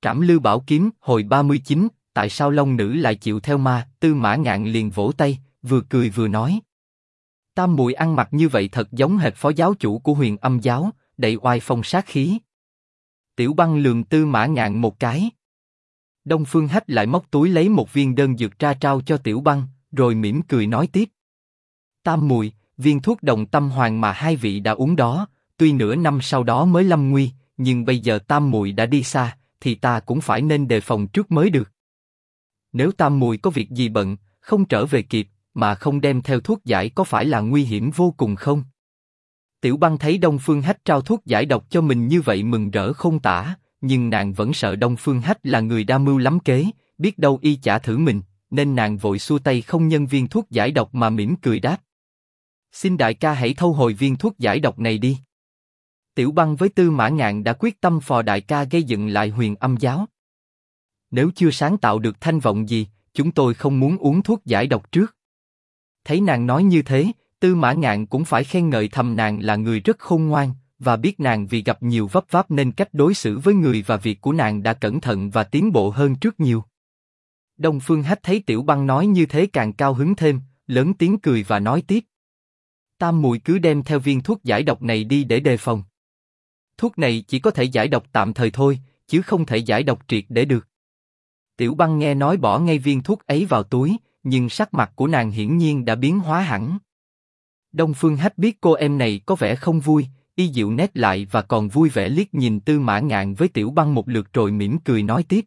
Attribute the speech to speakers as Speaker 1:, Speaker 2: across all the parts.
Speaker 1: Trảm Lưu Bảo Kiếm hồi 39, tại sao Long Nữ lại chịu theo ma? Tư Mã Ngạn liền vỗ tay, vừa cười vừa nói. Tam muội ăn mặc như vậy thật giống hệt phó giáo chủ của Huyền Âm giáo, đầy oai phong sát khí. Tiểu Băng lườm Tư Mã Ngạn một cái. Đông Phương Hách lại móc túi lấy một viên đơn dược ra trao cho Tiểu Băng, rồi mỉm cười nói tiếp. Tam muội, viên thuốc Đồng Tâm Hoàng mà hai vị đã uống đó, tuy nửa năm sau đó mới lâm nguy, nhưng bây giờ tam muội đã đi xa, thì ta cũng phải nên đề phòng trước mới được. Nếu tam muội có việc gì bận, không trở về kịp, mà không đem theo thuốc giải có phải là nguy hiểm vô cùng không? Tiểu Băng thấy Đông Phương Hách trao thuốc giải độc cho mình như vậy mừng rỡ không tả, nhưng nàng vẫn sợ Đông Phương Hách là người đa mưu lắm kế, biết đâu y chả thử mình, nên nàng vội xua tay không nhân viên thuốc giải độc mà mỉm cười đáp. Xin đại ca hãy thâu hồi viên thuốc giải độc này đi. Tiểu Băng với Tư Mã Ngạn đã quyết tâm phò đại ca gây dựng lại Huyền Âm giáo. Nếu chưa sáng tạo được thanh vọng gì, chúng tôi không muốn uống thuốc giải độc trước. Thấy nàng nói như thế, Tư Mã Ngạn cũng phải khen ngợi thầm nàng là người rất khôn ngoan, và biết nàng vì gặp nhiều vấp váp nên cách đối xử với người và việc của nàng đã cẩn thận và tiến bộ hơn trước nhiều. Đông Phương Hách thấy Tiểu Băng nói như thế càng cao hứng thêm, lớn tiếng cười và nói tiếp. Tam muội cứ đem theo viên thuốc giải độc này đi để đề phòng. Thuốc này chỉ có thể giải độc tạm thời thôi, chứ không thể giải độc triệt để được. Tiểu Băng nghe nói bỏ ngay viên thuốc ấy vào túi, nhưng sắc mặt của nàng hiển nhiên đã biến hóa hẳn. Đông Phương Hách biết cô em này có vẻ không vui, y dịu nét lại và còn vui vẻ liếc nhìn Tư Mã Ngạn với Tiểu Băng một lượt rồi mỉm cười nói tiếp.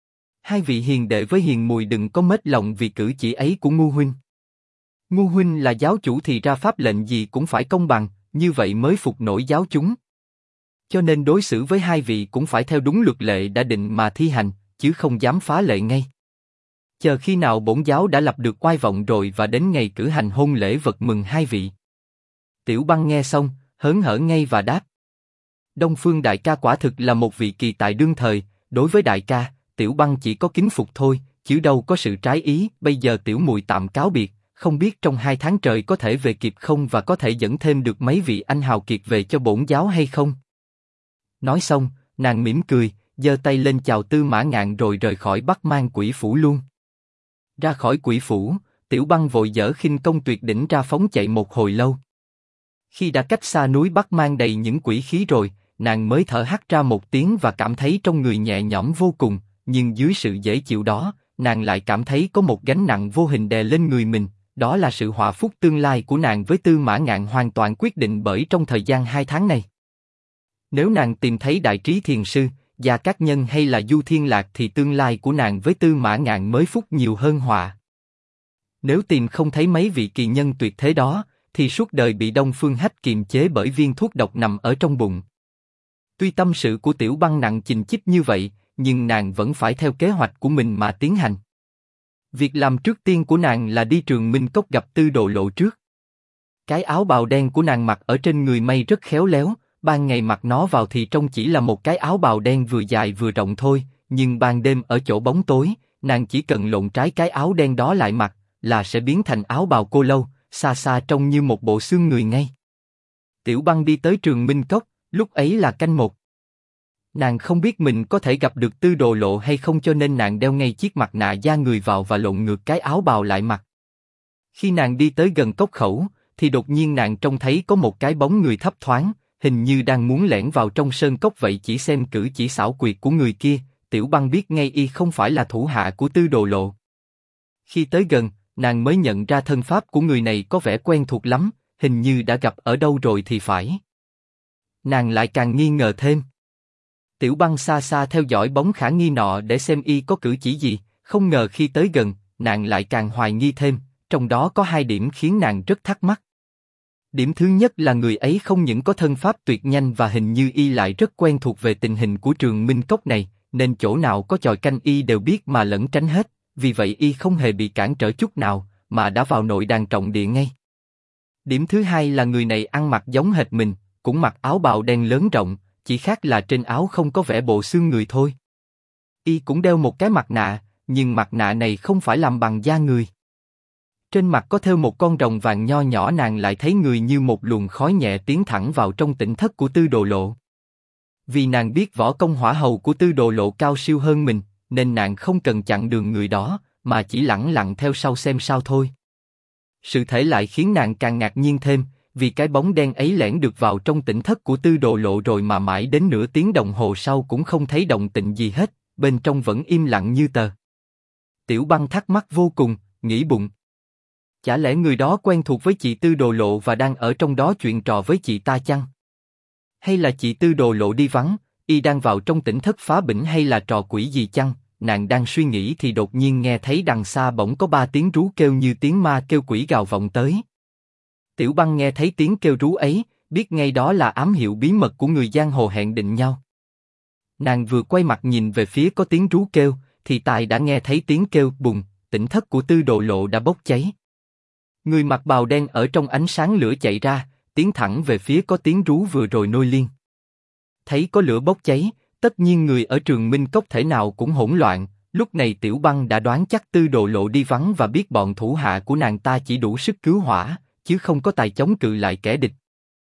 Speaker 1: Hai vị hiền đệ với hiền muội đừng có mết lòng vì cử chỉ ấy của Ngu huynh. Ngu huynh là giáo chủ thì ra pháp lệnh gì cũng phải công bằng, như vậy mới phục nổi giáo chúng. Cho nên đối xử với hai vị cũng phải theo đúng luật lệ đã định mà thi hành, chứ không dám phá lệ ngay. Chờ khi nào bổn giáo đã lập được oai vọng rồi và đến ngày cử hành hôn lễ vật mừng hai vị. Tiểu Băng nghe xong, hớn hở ngay và đáp. Đông Phương đại ca quả thực là một vị kỳ tài đương thời, đối với đại ca, Tiểu Băng chỉ có kính phục thôi, chứ đâu có sự trái ý. Bây giờ tiểu muội tạm cáo biệt, không biết trong 2 tháng trời có thể về kịp không và có thể dẫn thêm được mấy vị anh hào kiệt về cho bổn giáo hay không? Nói xong, nàng mỉm cười, giơ tay lên chào Tư Mã Ngạn rồi rời khỏi Bắc Mang Quỷ Phủ luôn. Ra khỏi Quỷ Phủ, Tiểu Băng vội dở khinh công tuyệt đỉnh ra phóng chạy một hồi lâu. Khi đã cách xa núi Bắc Mang đầy những quỷ khí rồi, nàng mới thở hắt ra một tiếng và cảm thấy trong người nhẹ nhõm vô cùng, nhưng dưới sự dễ chịu đó, nàng lại cảm thấy có một gánh nặng vô hình đè lên người mình, đó là sự họa phúc tương lai của nàng với Tư Mã Ngạn hoàn toàn quyết định bởi trong thời gian 2 tháng này. Nếu nàng tìm thấy Đại Trí Thiền Sư, Gia Cát Nhân hay là Du Thiên Lạc thì tương lai của nàng với Tư Mã Ngạn mới phúc nhiều hơn họa. Nếu tìm không thấy mấy vị kỳ nhân tuyệt thế đó, thì suốt đời bị Đông Phương Hách kiềm chế bởi viên thuốc độc nằm ở trong bụng. Tuy tâm sự của Tiểu Băng nặng chình chích như vậy, nhưng nàng vẫn phải theo kế hoạch của mình mà tiến hành. Việc làm trước tiên của nàng là đi Trường Minh Cốc gặp Tư Đồ Lộ trước. Cái áo bào đen của nàng mặc ở trên người mây rất khéo léo, ban ngày mặc nó vào thì trông chỉ là một cái áo bào đen vừa dài vừa rộng thôi, nhưng ban đêm ở chỗ bóng tối, nàng chỉ cần lộn trái cái áo đen đó lại mặc, là sẽ biến thành áo bào cô lâu, xa xa trông như một bộ xương người ngay. Tiểu Băng đi tới Trường Minh Cốc, lúc ấy là canh 1. Nàng không biết mình có thể gặp được Tư Đồ Lộ hay không cho nên nàng đeo ngay chiếc mặt nạ da người vào và lộn ngược cái áo bào lại mặc. Khi nàng đi tới gần cốc khẩu, thì đột nhiên nàng trông thấy có một cái bóng người thấp thoáng, hình như đang muốn lẻn vào trong sơn cốc vậy. Chỉ xem cử chỉ xảo quyệt của người kia, Tiểu Băng biết ngay y không phải là thủ hạ của Tư Đồ Lộ. Khi tới gần, nàng mới nhận ra thân pháp của người này có vẻ quen thuộc lắm, hình như đã gặp ở đâu rồi thì phải. Nàng lại càng nghi ngờ thêm. Tiểu Băng xa xa theo dõi bóng khả nghi nọ để xem y có cử chỉ gì, không ngờ khi tới gần, nàng lại càng hoài nghi thêm, trong đó có 2 điểm khiến nàng rất thắc mắc. Điểm thứ nhất là người ấy không những có thân pháp tuyệt nhanh và hình như y lại rất quen thuộc về tình hình của Trường Minh Cốc này, nên chỗ nào có chòi canh y đều biết mà lẩn tránh hết, vì vậy y không hề bị cản trở chút nào, mà đã vào nội đàn trọng địa ngay. Điểm thứ hai là người này ăn mặc giống hệt mình, cũng mặc áo bào đen lớn rộng, chỉ khác là trên áo không có vẽ bộ xương người thôi. Y cũng đeo một cái mặt nạ, nhưng mặt nạ này không phải làm bằng da người. Trên mặt có thêu một con rồng vàng nho nhỏ. Nàng lại thấy người như một luồng khói nhẹ tiến thẳng vào trong tỉnh thất của Tư Đồ Lộ. Vì nàng biết võ công hỏa hầu của Tư Đồ Lộ cao siêu hơn mình, nên nàng không cần chặn đường người đó, mà chỉ lẳng lặng theo sau xem sao thôi. Sự thể lại khiến nàng càng ngạc nhiên thêm, vì cái bóng đen ấy lẻn được vào trong tỉnh thất của Tư Đồ Lộ rồi mà mãi đến nửa tiếng đồng hồ sau cũng không thấy động tĩnh gì hết, bên trong vẫn im lặng như tờ. Tiểu Băng thắc mắc vô cùng, nghĩ bụng. Chả lẽ người đó quen thuộc với chị Tư Đồ Lộ và đang ở trong đó chuyện trò với chị ta chăng? Hay là chị Tư Đồ Lộ đi vắng, y đang vào trong tỉnh thất phá bỉnh hay là trò quỷ gì chăng? Nàng đang suy nghĩ thì đột nhiên nghe thấy đằng xa bỗng có 3 tiếng rú kêu như tiếng ma kêu quỷ gào vọng tới. Tiểu Băng nghe thấy tiếng kêu rú ấy, biết ngay đó là ám hiệu bí mật của người giang hồ hẹn định nhau. Nàng vừa quay mặt nhìn về phía có tiếng rú kêu, thì tài đã nghe thấy tiếng kêu bùng, tỉnh thất của Tư Đồ Lộ đã bốc cháy. Người mặc bào đen ở trong ánh sáng lửa chạy ra, tiến thẳng về phía có tiếng rú vừa rồi nôi liên. Thấy có lửa bốc cháy, tất nhiên người ở Trường Minh Cốc thể nào cũng hỗn loạn. Lúc này Tiểu Băng đã đoán chắc Tư Đồ Lộ đi vắng và biết bọn thủ hạ của nàng ta chỉ đủ sức cứu hỏa, chứ không có tài chống cự lại kẻ địch.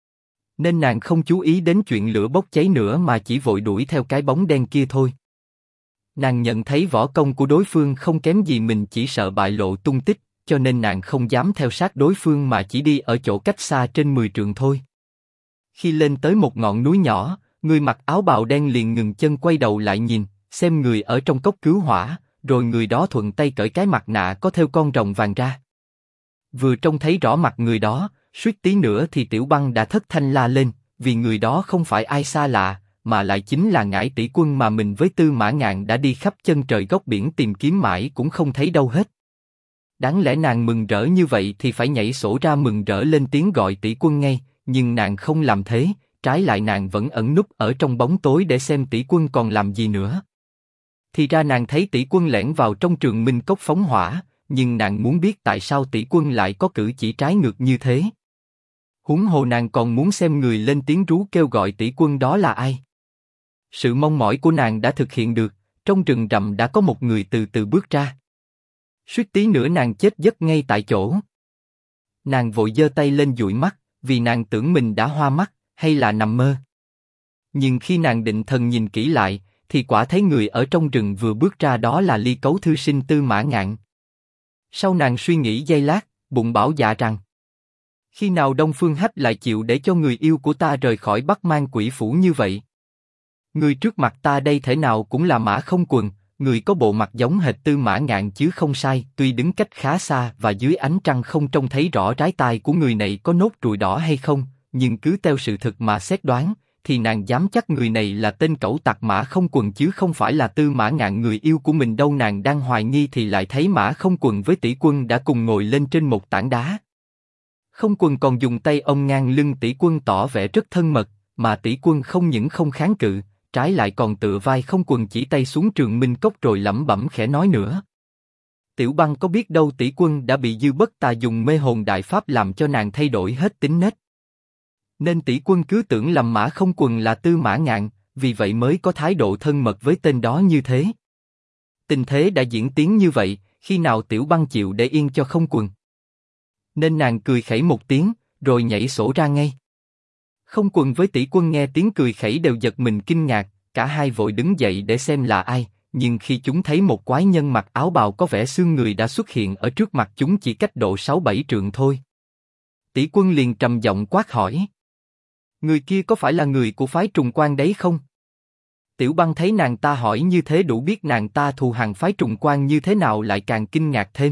Speaker 1: Nên nàng không chú ý đến chuyện lửa bốc cháy nữa mà chỉ vội đuổi theo cái bóng đen kia thôi. Nàng nhận thấy võ công của đối phương không kém gì mình, chỉ sợ bại lộ tung tích, cho nên nàng không dám theo sát đối phương mà chỉ đi ở chỗ cách xa trên 10 trượng thôi. Khi lên tới một ngọn núi nhỏ, người mặc áo bào đen liền ngừng chân quay đầu lại nhìn, xem người ở trong cốc cứu hỏa, rồi người đó thuận tay cởi cái mặt nạ có thêu con rồng vàng ra. Vừa trông thấy rõ mặt người đó, suýt tí nữa thì Tiểu Băng đã thất thanh la lên, vì người đó không phải ai xa lạ, mà lại chính là Ngải Tỷ Quân mà mình với Tư Mã Ngạn đã đi khắp chân trời góc biển tìm kiếm mãi cũng không thấy đâu hết. Đáng lẽ nàng mừng rỡ như vậy thì phải nhảy sổ ra mừng rỡ lên tiếng gọi Tỷ Quân ngay, nhưng nàng không làm thế, trái lại nàng vẫn ẩn núp ở trong bóng tối để xem Tỷ Quân còn làm gì nữa. Thì ra nàng thấy Tỷ Quân lẻn vào trong Trường Minh Cốc phóng hỏa, nhưng nàng muốn biết tại sao Tỷ Quân lại có cử chỉ trái ngược như thế. Huống hồ nàng còn muốn xem người lên tiếng rú kêu gọi Tỷ Quân đó là ai. Sự mong mỏi của nàng đã thực hiện được, trong rừng rậm đã có một người từ từ bước ra. Suýt tí nữa nàng chết giấc ngay tại chỗ. Nàng vội giơ tay lên dụi mắt, vì nàng tưởng mình đã hoa mắt, hay là nằm mơ. Nhưng khi nàng định thần nhìn kỹ lại, thì quả thấy người ở trong rừng vừa bước ra đó là Ly Cấu thư sinh Tư Mã Ngạn. Sau nàng suy nghĩ giây lát, bụng bảo dạ rằng: khi nào Đông Phương Hách lại chịu để cho người yêu của ta rời khỏi Bắc Mang Quỷ Phủ như vậy? Người trước mặt ta đây thể nào cũng là Mã Không Quần, người có bộ mặt giống hệt Tư Mã Ngạn chứ không sai. Tuy đứng cách khá xa và dưới ánh trăng không trông thấy rõ trái tai của người này có nốt ruồi đỏ hay không, nhưng cứ theo sự thực mà xét đoán, thì nàng dám chắc người này là tên cẩu tặc Mã Không Quần chứ không phải là Tư Mã Ngạn người yêu của mình đâu. Nàng đang hoài nghi thì lại thấy Mã Không Quần với Tỷ Quân đã cùng ngồi lên trên một tảng đá. Không Quần còn dùng tay ôm ngang lưng Tỷ Quân tỏ vẻ rất thân mật, mà Tỷ Quân không những không kháng cự, trái lại còn tựa vai Không Quần chỉ tay xuống Trường Minh Cốc rồi lẩm bẩm khẽ nói nữa. Tiểu Băng có biết đâu Tỷ Quân đã bị Dư Bất Tà dùng mê hồn đại pháp làm cho nàng thay đổi hết tính nết. Nên Tỷ Quân cứ tưởng lầm Mã Không Quần là Tư Mã Ngạn, vì vậy mới có thái độ thân mật với tên đó như thế. Tình thế đã diễn tiến như vậy, khi nào Tiểu Băng chịu để yên cho Không Quần? Nên nàng cười khẩy một tiếng, rồi nhảy sổ ra ngay. Không Quần với Tỷ Quân nghe tiếng cười khẩy đều giật mình kinh ngạc, cả hai vội đứng dậy để xem là ai, nhưng khi chúng thấy một quái nhân mặc áo bào có vẻ xương người đã xuất hiện ở trước mặt chúng chỉ cách độ 6-7 trượng thôi. Tỷ Quân liền trầm giọng quát hỏi: người kia có phải là người của phái Trùng Quan đấy không? Tiểu Băng thấy nàng ta hỏi như thế đủ biết nàng ta thù hằn phái Trùng Quan như thế nào, lại càng kinh ngạc thêm.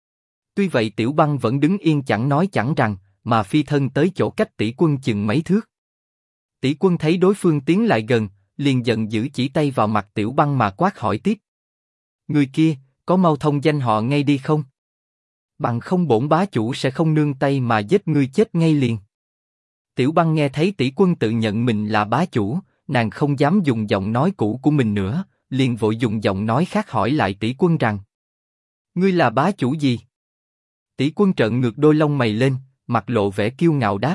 Speaker 1: Tuy vậy Tiểu Băng vẫn đứng yên chẳng nói chẳng rằng, mà phi thân tới chỗ cách Tỷ Quân chừng mấy thước. Tỷ Quân thấy đối phương tiến lại gần, liền giận dữ chỉ tay vào mặt Tiểu Băng mà quát hỏi tiếp: người kia, có mau thông danh họ ngay đi không? Bằng không bổn bá chủ sẽ không nương tay mà giết ngươi chết ngay liền. Tiểu Băng nghe thấy Tỷ Quân tự nhận mình là bá chủ, nàng không dám dùng giọng nói cũ của mình nữa, liền vội dùng giọng nói khác hỏi lại Tỷ Quân rằng: ngươi là bá chủ gì? Tỷ Quân trợn ngược đôi lông mày lên, mặt lộ vẻ kiêu ngạo đáp: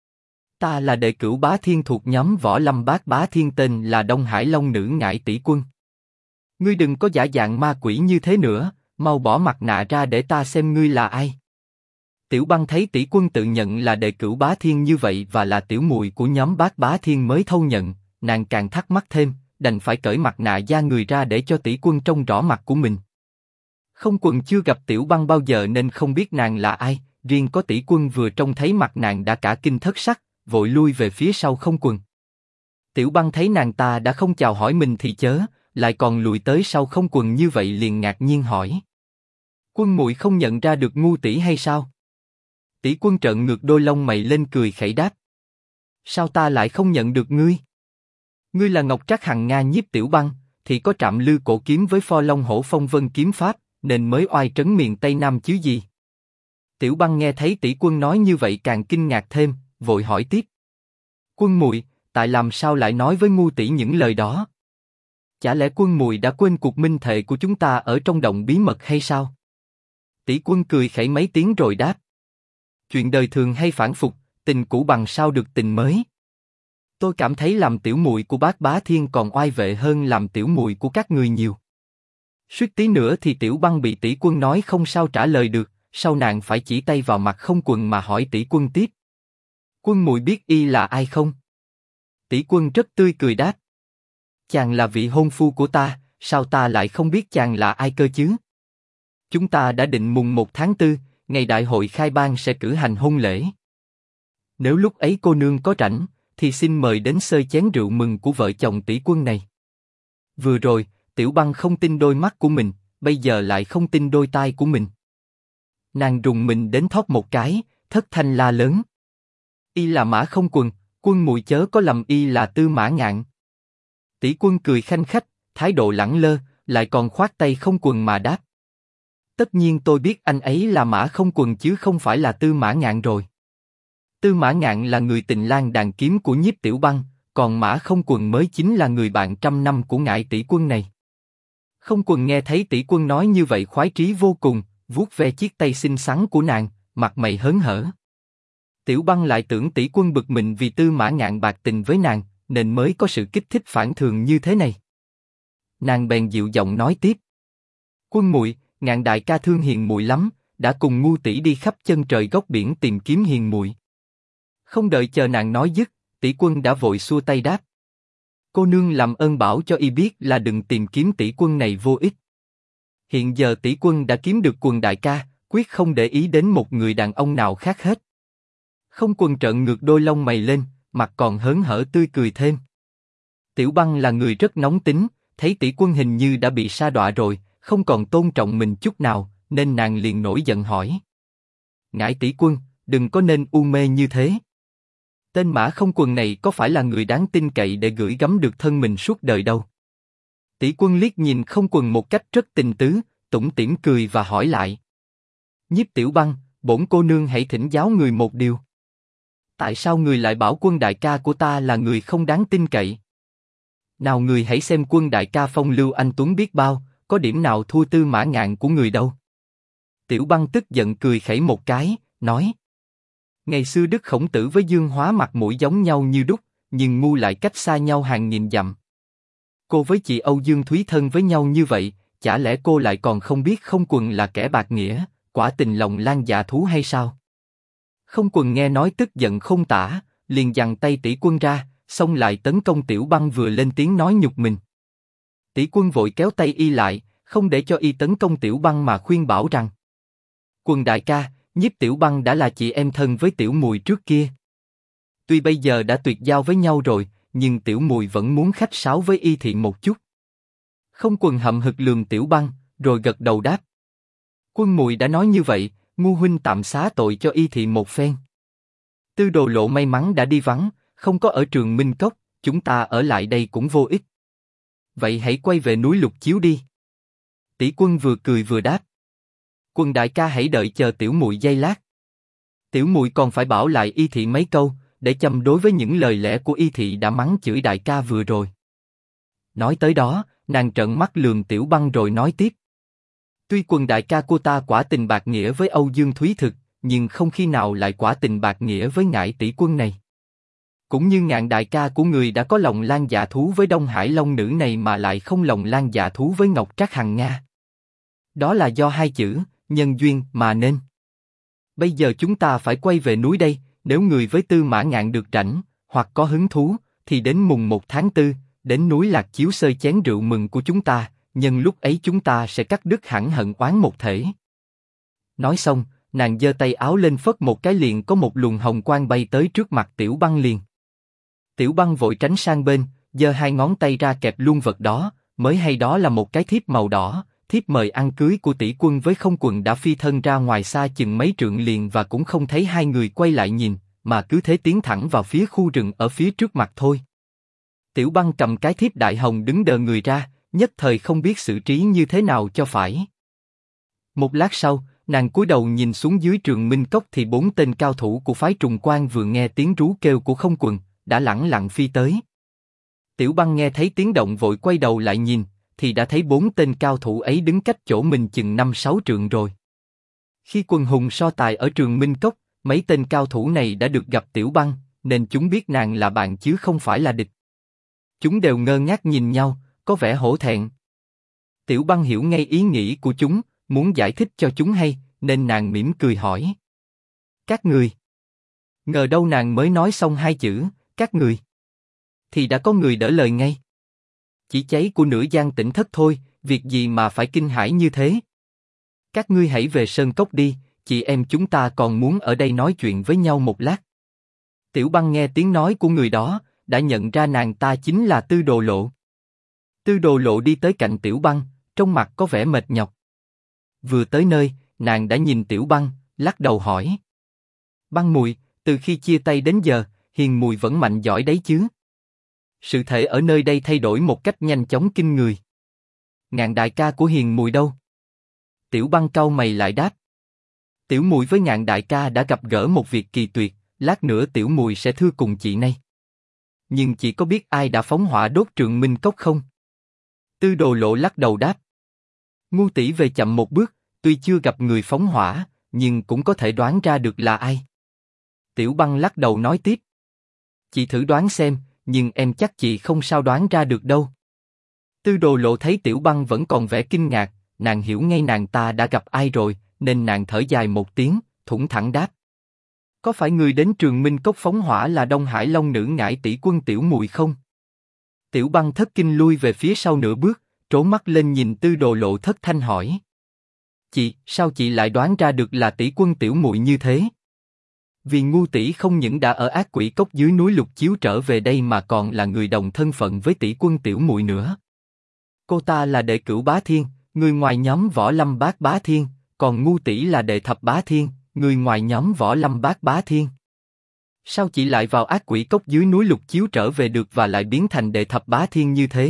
Speaker 1: ta là đệ cửu bá thiên thuộc nhóm Võ Lâm Bát Bá Thiên, tên là Đông Hải Long Nữ Ngải Tỷ Quân. Ngươi đừng có giả dạng ma quỷ như thế nữa, mau bỏ mặt nạ ra để ta xem ngươi là ai. Tiểu Băng thấy Tỷ Quân tự nhận là đệ cửu bá thiên như vậy và là tiểu muội của nhóm Bát Bá Thiên mới thâu nhận, nàng càng thắc mắc thêm, đành phải cởi mặt nạ da người ra để cho tỷ quân trông rõ mặt của mình. Không Quần chưa gặp Tiểu Băng bao giờ nên không biết nàng là ai, riêng có tỷ quân vừa trông thấy mặt nàng đã cả kinh thất sắc, vội lui về phía sau Không Quần. Tiểu Băng thấy nàng ta đã không chào hỏi mình thì chớ, lại còn lùi tới sau Không Quần như vậy liền ngạc nhiên hỏi: Quân muội không nhận ra được ngu tỷ hay sao? Tỷ quân trợn ngược đôi lông mày lên cười khẩy đáp: Sao ta lại không nhận được ngươi? Ngươi là Ngọc Trác Hằng Nga Nhiếp Tiểu Băng, thì có Trạm Lư Cổ Kiếm với Pho Long Hổ Phong Vân Kiếm Pháp, nên mới oai trấn miền Tây Nam chứ gì. Tiểu Băng nghe thấy tỷ quân nói như vậy càng kinh ngạc thêm, vội hỏi tiếp: Quân muội, tại làm sao lại nói với ngu tỷ những lời đó? Chả lẽ quân muội đã quên cuộc minh thệ của chúng ta ở trong động bí mật hay sao? Tỷ quân cười khẩy mấy tiếng rồi đáp: Chuyện đời thường hay phản phục, tình cũ bằng sao được tình mới. Tôi cảm thấy làm tiểu muội của Bác Bá Thiên còn oai vệ hơn làm tiểu muội của các người nhiều. Suýt tí nữa thì Tiểu Băng bị tỷ quân nói không sao trả lời được, sau nàng phải chỉ tay vào mặt Không Quần mà hỏi tỷ quân tiếp: Quân muội biết y là ai không? Tỷ quân rất tươi cười đáp: Chàng là vị hôn phu của ta, sao ta lại không biết chàng là ai cơ chứ? Chúng ta đã định mùng 1 tháng 4, ngày đại hội khai bang sẽ cử hành hôn lễ. Nếu lúc ấy cô nương có rảnh, thì xin mời đến xơi chén rượu mừng của vợ chồng tỷ quân này. Vừa rồi, Tiểu Băng không tin đôi mắt của mình, bây giờ lại không tin đôi tai của mình. Nàng rùng mình đến thót một cái, thất thanh la lớn: Y là Mã Không Quần, quân muội chớ có lầm y là Tư Mã Ngạn. Tỷ quân cười khanh khách, thái độ lẳng lơ, lại còn khoát tay Không Quần mà đáp: Tất nhiên tôi biết anh ấy là Mã Không Quần chứ không phải là Tư Mã Ngạn rồi. Tư Mã Ngạn là người tình lang đàn kiếm của Nhiếp Tiểu Băng, còn Mã Không Quần mới chính là người bạn trăm năm của ngải tỷ quân này. Không Quần nghe thấy tỷ quân nói như vậy khoái trí vô cùng, vuốt ve chiếc tay xinh xắn của nàng, mặt mày hớn hở. Tiểu Băng lại tưởng tỷ quân bực mình vì Tư Mã Ngạn bạc tình với nàng, nên mới có sự kích thích phản thường như thế này. Nàng bèn dịu giọng nói tiếp: Quân muội, Ngạn đại ca thương hiền muội lắm, đã cùng ngu tỷ đi khắp chân trời góc biển tìm kiếm hiền muội. Không đợi chờ nàng nói dứt, tỷ quân đã vội xua tay đáp: Cô nương làm ơn bảo cho y biết là đừng tìm kiếm tỷ quân này vô ích. Hiện giờ tỷ quân đã kiếm được Quần đại ca, quyết không để ý đến một người đàn ông nào khác hết. Không Quần trợn ngược đôi lông mày lên, mặt còn hớn hở tươi cười thêm. Tiểu Băng là người rất nóng tính, thấy tỷ quân hình như đã bị sa đọa rồi, không còn tôn trọng mình chút nào, nên nàng liền nổi giận hỏi: Ngải tỷ quân, đừng có nên u mê như thế. Tên Mã Không Quần này có phải là người đáng tin cậy để gửi gắm được thân mình suốt đời đâu. Tỷ quân liếc nhìn Không Quần một cách rất tình tứ, tủm tỉm cười và hỏi lại: Nhiếp Tiểu Băng, bổn cô nương hãy thỉnh giáo người một điều. Tại sao người lại bảo Quân đại ca của ta là người không đáng tin cậy? Nào người hãy xem Quân đại ca phong lưu anh tuấn biết bao, có điểm nào thua Tư Mã Ngạn của người đâu. Tiểu Băng tức giận cười khẩy một cái, nói: Ngày xưa Đức Khổng Tử với Dương Hóa mặt mũi giống nhau như đúc, nhưng ngu lại cách xa nhau hàng nghìn dặm. Cô với chị Âu Dương Thúy thân với nhau như vậy, chả lẽ cô lại còn không biết Không Quần là kẻ bạc nghĩa, quả tình lòng lang dạ thú hay sao? Không Quần nghe nói tức giận không tả, liền giằng tay tỷ quân ra, xông lại tấn công Tiểu Băng vừa lên tiếng nói nhục mình. Tỷ quân vội kéo tay y lại, không để cho y tấn công Tiểu Băng mà khuyên bảo rằng: Quần đại ca, Nhiếp Tiểu Băng đã là chị em thân với Tiểu Mùi trước kia. Tuy bây giờ đã tuyệt giao với nhau rồi, nhưng Tiểu Mùi vẫn muốn khách sáo với y thị một chút. Không Quần hậm hực lườm Tiểu Băng, rồi gật đầu đáp: Quân Mùi đã nói như vậy, ngu huynh tạm xá tội cho y thị một phen. Tư Đồ Lộ may mắn đã đi vắng, không có ở Trường Minh Cốc, chúng ta ở lại đây cũng vô ích. Vậy hãy quay về núi Lục Chiếu đi. Tỷ quân vừa cười vừa đáp: Quần đại ca hãy đợi chờ tiểu muội giây lát. Tiểu muội còn phải bảo lại y thị mấy câu, để châm đối với những lời lẽ của y thị đã mắng chửi đại ca vừa rồi. Nói tới đó, nàng trợn mắt lườm Tiểu Băng rồi nói tiếp: Tuy Quần đại ca của ta quả tình bạc nghĩa với Âu Dương Thúy thực, nhưng không khi nào lại quả tình bạc nghĩa với Ngải tỷ quân này. Cũng như Ngạn đại ca của người đã có lòng lang dạ thú với Đông Hải Long nữ này mà lại không lòng lang dạ thú với Ngọc Trác Hằng Nga. Đó là do hai chữ nhân duyên mà nên. Bây giờ chúng ta phải quay về núi đây, nếu người với Tư Mã Ngạn được rảnh, hoặc có hứng thú, thì đến mùng 1 tháng 4, đến núi Lạc Chiếu xơi chén rượu mừng của chúng ta, nhân lúc ấy chúng ta sẽ cắt đứt hẳn hận oán một thể. Nói xong, nàng giơ tay áo lên phất một cái liền có một luồng hồng quang bay tới trước mặt Tiểu Băng liền. Tiểu Băng vội tránh sang bên, giơ hai ngón tay ra kẹp luôn vật đó, mới hay đó là một cái thiếp màu đỏ, thiếp mời ăn cưới của tỷ quân với Không Quần đã phi thân ra ngoài xa chừng mấy trượng liền và cũng không thấy hai người quay lại nhìn, mà cứ thế tiến thẳng vào phía khu rừng ở phía trước mặt thôi. Tiểu Băng cầm cái thiếp đại hồng đứng đờ người ra, nhất thời không biết xử trí như thế nào cho phải. Một lát sau, nàng cúi đầu nhìn xuống dưới Trường Minh Cốc thì 4 tên cao thủ của phái Trùng Quang vừa nghe tiếng rú kêu của Không Quần, đã lẳng lặng phi tới. Tiểu Băng nghe thấy tiếng động vội quay đầu lại nhìn, thì đã thấy 4 tên cao thủ ấy đứng cách chỗ mình chừng 5-6 trượng rồi. Khi quần hùng so tài ở Trường Minh Cốc, mấy tên cao thủ này đã được gặp Tiểu Băng, nên chúng biết nàng là bạn chứ không phải là địch. Chúng đều ngơ ngác nhìn nhau, có vẻ hổ thẹn. Tiểu Băng hiểu ngay ý nghĩ của chúng, muốn giải thích cho chúng hay, nên nàng mỉm cười hỏi. Các người. Ngờ đâu nàng mới nói xong hai chữ, các người. Thì đã có người đỡ lời ngay. Chỉ cháy của nửa gian tỉnh thất thôi, việc gì mà phải kinh hãi như thế. Các ngươi hãy về Sơn Cốc đi, chị em chúng ta còn muốn ở đây nói chuyện với nhau một lát. Tiểu Băng nghe tiếng nói của người đó, đã nhận ra nàng ta chính là Tư Đồ Lộ. Tư Đồ Lộ đi tới cạnh Tiểu Băng, trong mặt có vẻ mệt nhọc. Vừa tới nơi, nàng đã nhìn Tiểu Băng, lắc đầu hỏi. Băng mùi, từ khi chia tay đến giờ, Hiền mùi vẫn mạnh giỏi đấy chứ? Sự thể ở nơi đây thay đổi một cách nhanh chóng kinh người. Ngạn đại ca của Hiền mùi đâu? Tiểu Băng cau mày lại đáp. Tiểu mùi với Ngạn đại ca đã gặp gỡ một việc kỳ tuyệt, lát nữa tiểu mùi sẽ thưa cùng chị này. Nhưng chị có biết ai đã phóng hỏa đốt Trường Minh Cốc không? Tư Đồ Lộ lắc đầu đáp. Ngu tỷ về chậm một bước, tuy chưa gặp người phóng hỏa, nhưng cũng có thể đoán ra được là ai. Tiểu Băng lắc đầu nói tiếp. Chị thử đoán xem, nhưng em chắc chị không sao đoán ra được đâu. Tư Đồ Lộ thấy Tiểu Băng vẫn còn vẻ kinh ngạc, nàng hiểu ngay nàng ta đã gặp ai rồi, nên nàng thở dài một tiếng, thủng thẳng đáp. Có phải người đến Trường Minh Cốc phóng hỏa là Đông Hải Long nữ Ngải tỷ quân tiểu mùi không? Tiểu Băng thất kinh lui về phía sau nửa bước, trố mắt lên nhìn Tư Đồ Lộ thất thanh hỏi. Chị, sao chị lại đoán ra được là tỷ quân tiểu muội như thế? Vì ngu tỷ không những đã ở Ác Quỷ Cốc dưới núi Lục Chiếu trở về đây mà còn là người đồng thân phận với tỷ quân tiểu muội nữa. Cô ta là đệ cửu bá thiên, người ngoài nhóm Võ Lâm Bát Bá Thiên, còn ngu tỷ là đệ thập bá thiên, người ngoài nhóm Võ Lâm Bát Bá Thiên. Sao chị lại vào Ác Quỷ Cốc dưới núi Lục Chiếu trở về được và lại biến thành đệ thập bá thiên như thế?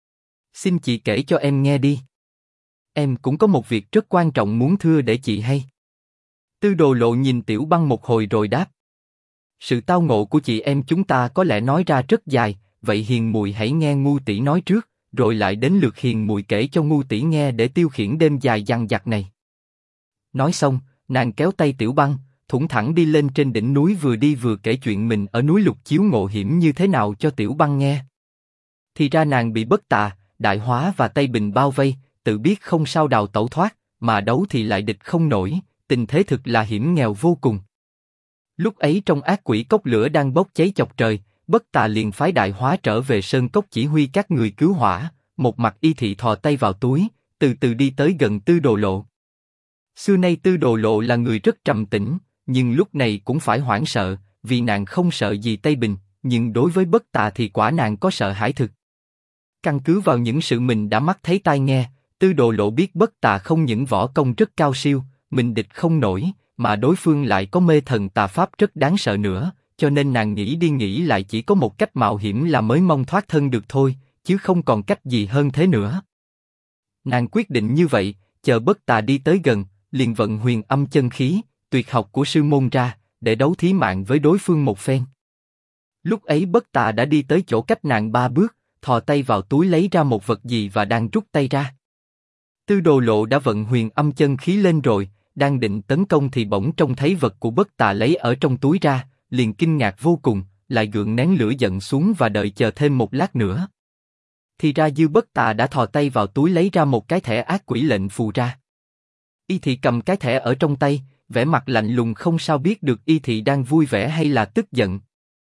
Speaker 1: Xin chị kể cho em nghe đi. Em cũng có một việc rất quan trọng muốn thưa để chị hay. Tư Đồ Lộ nhìn Tiểu Băng một hồi rồi đáp. Sự tao ngộ của chị em chúng ta có lẽ nói ra rất dài, vậy Hiền mùi hãy nghe ngu tỷ nói trước, rồi lại đến lượt Hiền mùi kể cho ngu tỷ nghe để tiêu khiển đêm dài dằng dặc này. Nói xong, nàng kéo tay Tiểu Băng, thủng thẳng đi lên trên đỉnh núi vừa đi vừa kể chuyện mình ở núi Lục Chiếu ngộ hiểm như thế nào cho Tiểu Băng nghe. Thì ra nàng bị Bất Tà, Đại Hóa và Tây Bình bao vây, tự biết không sao đào tẩu thoát, mà đấu thì lại địch không nổi, tình thế thực là hiểm nghèo vô cùng. Lúc ấy trong Ác Quỷ Cốc lửa đang bốc cháy chọc trời, Bất Tà liền phái Đại Hóa trở về Sơn Cốc chỉ huy các người cứu hỏa, một mặt y thị thò tay vào túi, từ từ đi tới gần Tư Đồ Lộ. Xưa nay Tư Đồ Lộ là người rất trầm tĩnh, nhưng lúc này cũng phải hoảng sợ, vì nàng không sợ gì Tây Bình, nhưng đối với Bất Tà thì quả nàng có sợ hãi thực. Căn cứ vào những sự mình đã mắt thấy tai nghe, Tư Đồ Lộ biết Bất Tà không những võ công rất cao siêu, mình địch không nổi, mà đối phương lại có mê thần tà pháp rất đáng sợ nữa, cho nên nàng nghĩ đi nghĩ lại chỉ có một cách mạo hiểm là mới mong thoát thân được thôi, chứ không còn cách gì hơn thế nữa. Nàng quyết định như vậy, chờ Bất Tà đi tới gần, liền vận Huyền Âm chân khí, tuyệt học của sư môn ra, để đấu thí mạng với đối phương một phen. Lúc ấy Bất Tà đã đi tới chỗ cách nàng 3 bước, thò tay vào túi lấy ra một vật gì và đang rút tay ra. Tư Đồ Lộ đã vận Huyền Âm chân khí lên rồi, đang định tấn công thì bỗng trông thấy vật của Bất Tà lấy ở trong túi ra, liền kinh ngạc vô cùng, lại gượng nén lửa giận xuống và đợi chờ thêm một lát nữa. Thì ra Dư Bất Tà đã thò tay vào túi lấy ra một cái thẻ ác quỷ lệnh phù ra. Y thị cầm cái thẻ ở trong tay, vẻ mặt lạnh lùng không sao biết được Y thị đang vui vẻ hay là tức giận.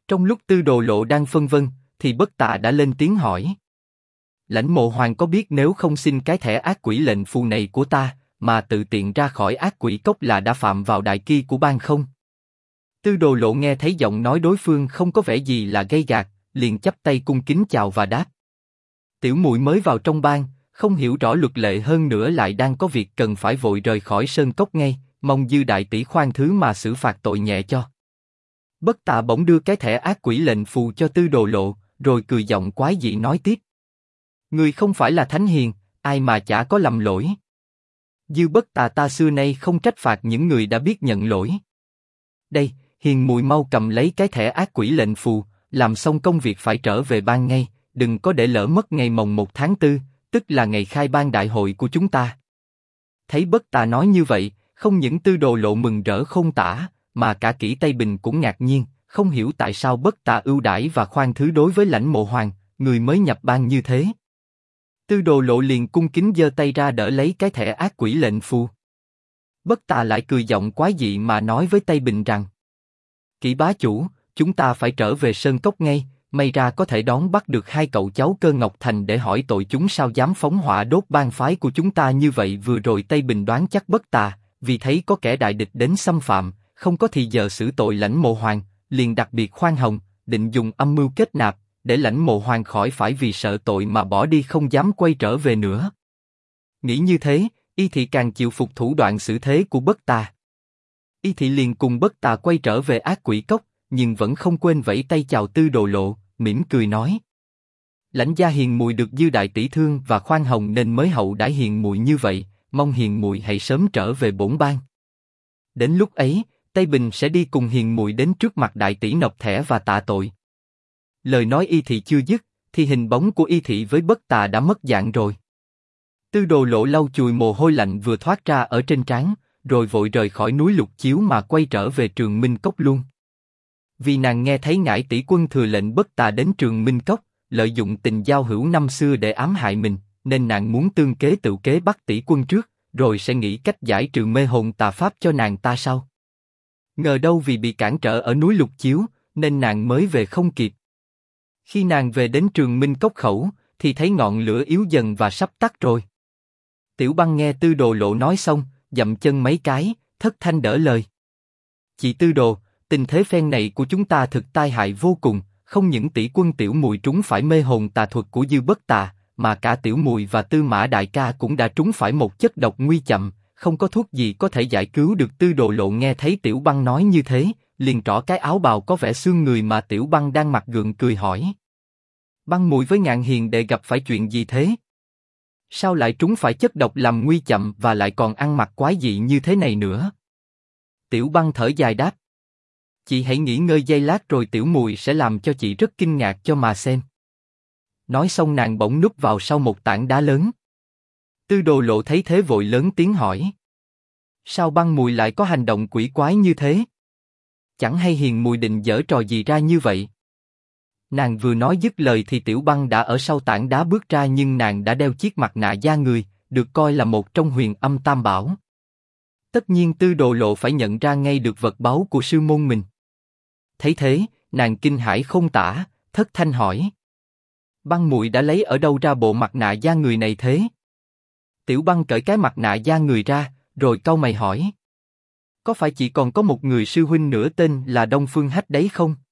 Speaker 1: Trong lúc Tư Đồ Lộ đang phân vân, thì Bất Tà đã lên tiếng hỏi. Lãnh Mộ Hoàng có biết nếu không xin cái thẻ ác quỷ lệnh phù này của ta, mà tự tiện ra khỏi ác quỷ cốc là đã phạm vào đại kỷ của bang không? Tư Đồ Lộ nghe thấy giọng nói đối phương không có vẻ gì là gây gạt, liền chắp tay cung kính chào và đáp. Tiểu muội mới vào trong bang, không hiểu rõ luật lệ, hơn nữa lại đang có việc cần phải vội rời khỏi sơn cốc ngay, mong dư đại tỷ khoan thứ mà xử phạt tội nhẹ cho. Bất Tà bỗng đưa cái thẻ ác quỷ lệnh phù cho Tư Đồ Lộ, rồi cười giọng quái dị nói tiếp. Người không phải là thánh hiền, ai mà chả có lầm lỗi. Dư Bất Tà ta xưa nay không trách phạt những người đã biết nhận lỗi. Đây, hiền muội mau cầm lấy cái thẻ ác quỷ lệnh phù, làm xong công việc phải trở về bang ngay, đừng có để lỡ mất ngày mồng 1 tháng 4, tức là ngày khai bang đại hội của chúng ta. Thấy Bất Tà nói như vậy, không những Tư Đồ Lộ mừng rỡ không tả, mà cả Kỷ Tây Bình cũng ngạc nhiên, không hiểu tại sao Bất Tà ưu đãi và khoan thứ đối với Lãnh Mộ Hoàng, người mới nhập bang như thế. Tư Đồ Lộ liền cung kính giơ tay ra đỡ lấy cái thẻ ác quỷ lệnh phù. Bất Tà lại cười giọng quái dị mà nói với Tây Bình rằng: Kỷ bá chủ, chúng ta phải trở về sơn cốc ngay, may ra có thể đón bắt được hai cậu cháu Cơ Ngọc Thành để hỏi tội chúng sao dám phóng hỏa đốt bang phái của chúng ta như vậy. Vừa rồi Tây Bình đoán chắc Bất Tà, vì thấy có kẻ đại địch đến xâm phạm, không có thì giờ xử tội Lãnh Mộ Hoàng, liền đặc biệt khoan hồng, định dùng âm mưu kết nạp, để Lãnh Mộ Hoàng khỏi phải vì sợ tội mà bỏ đi không dám quay trở về nữa. Nghĩ như thế, Y Thị càng chịu phục thủ đoạn xử thế của Bất Tà. Y Thị liền cùng Bất Tà quay trở về ác quỷ cốc, nhưng vẫn không quên vẫy tay chào Tư Đồ Lộ, mỉm cười nói: Lãnh gia hiền muội được dư đại tỷ thương và khoan hồng nên mới hậu đãi hiền muội như vậy, mong hiền muội hãy sớm trở về bổn bang. Đến lúc ấy, Tây Bình sẽ đi cùng hiền muội đến trước mặt đại tỷ nộp thẻ và tạ tội. Lời nói Y Thị chưa dứt, thì hình bóng của Y Thị với Bất Tà đã mất dạng rồi. Tư Đồ Lộ lau chùi mồ hôi lạnh vừa thoát ra ở trên trán, rồi vội rời khỏi núi Lục Chiếu mà quay trở về Trường Minh Cốc luôn. Vì nàng nghe thấy Ngải tỷ quân thừa lệnh Bất Tà đến Trường Minh Cốc, lợi dụng tình giao hữu năm xưa để ám hại mình, nên nàng muốn tương kế tự kế bắt tỷ quân trước, rồi sẽ nghĩ cách giải trừ mê hồn tà pháp cho nàng ta sau. Ngờ đâu vì bị cản trở ở núi Lục Chiếu, nên nàng mới về không kịp. Khi nàng về đến Trường Minh Cốc khẩu, thì thấy ngọn lửa yếu dần và sắp tắt rồi. Tiểu Băng nghe Tư Đồ Lộ nói xong, dậm chân mấy cái, thất thanh đỡ lời. Chị Tư Đồ, tình thế phen này của chúng ta thực tai hại vô cùng, không những tỷ quân tiểu muội trúng phải mê hồn tà thuật của Dư Bất Tà, mà cả tiểu muội và Tư Mã đại ca cũng đã trúng phải một chất độc nguy chậm, không có thuốc gì có thể giải cứu được. Tư Đồ Lộ nghe thấy Tiểu Băng nói như thế, liền trỏ cái áo bào có vẻ xương người mà Tiểu Băng đang mặc gượng cười hỏi: Băng muội với Ngạn Hiền đệ gặp phải chuyện gì thế? Sao lại trúng phải chất độc làm nguy chậm và lại còn ăn mặc quái dị như thế này nữa? Tiểu Băng thở dài đáp: Chị hãy nghỉ ngơi giây lát rồi tiểu muội sẽ làm cho chị rất kinh ngạc cho mà xem. Nói xong nàng bỗng núp vào sau một tảng đá lớn. Tư Đồ Lộ thấy thế vội lớn tiếng hỏi: Sao Băng muội lại có hành động quỷ quái như thế? Chẳng hay hiền muội định giở trò gì ra như vậy? Nàng vừa nói dứt lời thì Tiểu Băng đã ở sau tảng đá bước ra, nhưng nàng đã đeo chiếc mặt nạ da người, được coi là một trong huyền âm tam bảo. Tất nhiên Tư Đồ Lộ phải nhận ra ngay được vật báu của sư môn mình. Thấy thế, nàng kinh hãi không tả, thất thanh hỏi: Băng muội đã lấy ở đâu ra bộ mặt nạ da người này thế? Tiểu Băng cởi cái mặt nạ da người ra, rồi cau mày hỏi: Có phải chị còn có một người sư huynh nữa tên là Đông Phương Hách đấy không?